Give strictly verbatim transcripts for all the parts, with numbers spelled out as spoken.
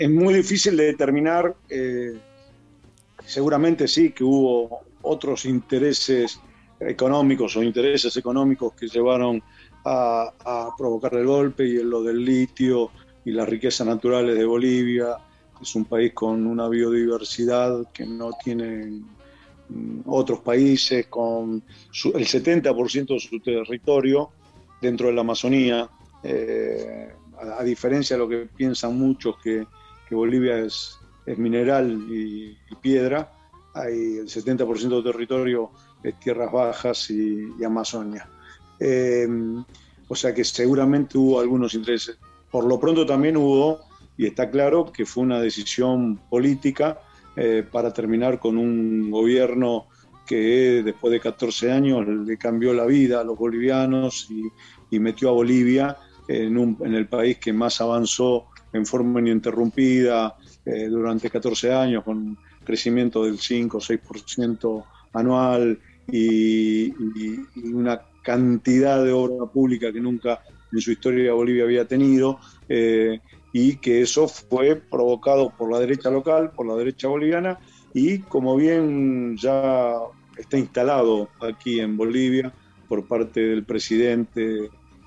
es muy difícil de determinar, eh, seguramente sí que hubo otros intereses económicos o intereses económicos que llevaron a, a provocar el golpe, y lo del litio y las riquezas naturales de Bolivia. Es un país con una biodiversidad que no tienen otros países, con su, el setenta por ciento de su territorio dentro de la Amazonía, eh, a, a, diferencia de lo que piensan muchos que, que Bolivia es, es mineral y, y piedra. Hay el setenta por ciento del territorio es tierras bajas y, y Amazonia. Eh, o sea que seguramente hubo algunos intereses. Por lo pronto también hubo, y está claro que fue una decisión política, eh, para terminar con un gobierno que después de catorce años le cambió la vida a los bolivianos y, y metió a Bolivia en, un, en el país que más avanzó en forma ininterrumpida eh, durante catorce años, con crecimiento del cinco o seis por ciento anual y, y, y una cantidad de obra pública que nunca en su historia Bolivia había tenido, eh, y que eso fue provocado por la derecha local, por la derecha boliviana, y como bien ya está instalado aquí en Bolivia por parte del presidente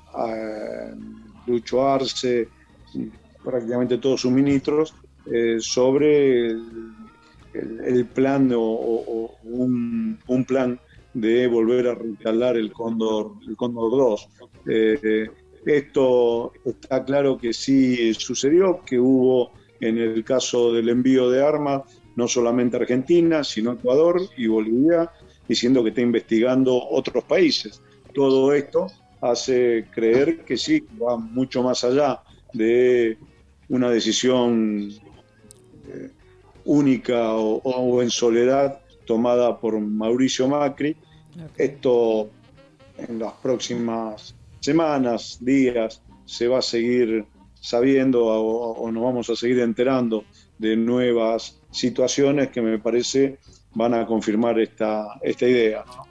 eh, Lucho Arce, prácticamente todos sus ministros, eh, sobre el, el, el plan o, o, o un, un plan de volver a reinstalar el Cóndor, el Cóndor dos. Eh, esto está claro que sí sucedió, que hubo en el caso del envío de armas, no solamente Argentina, sino Ecuador y Bolivia, diciendo que está investigando otros países. Todo esto hace creer que sí, va mucho más allá de una decisión eh, única o, o en soledad tomada por Mauricio Macri. Okay. Esto en las próximas semanas, días, se va a seguir sabiendo o, o nos vamos a seguir enterando de nuevas situaciones que me parece van a confirmar esta, esta idea, ¿no?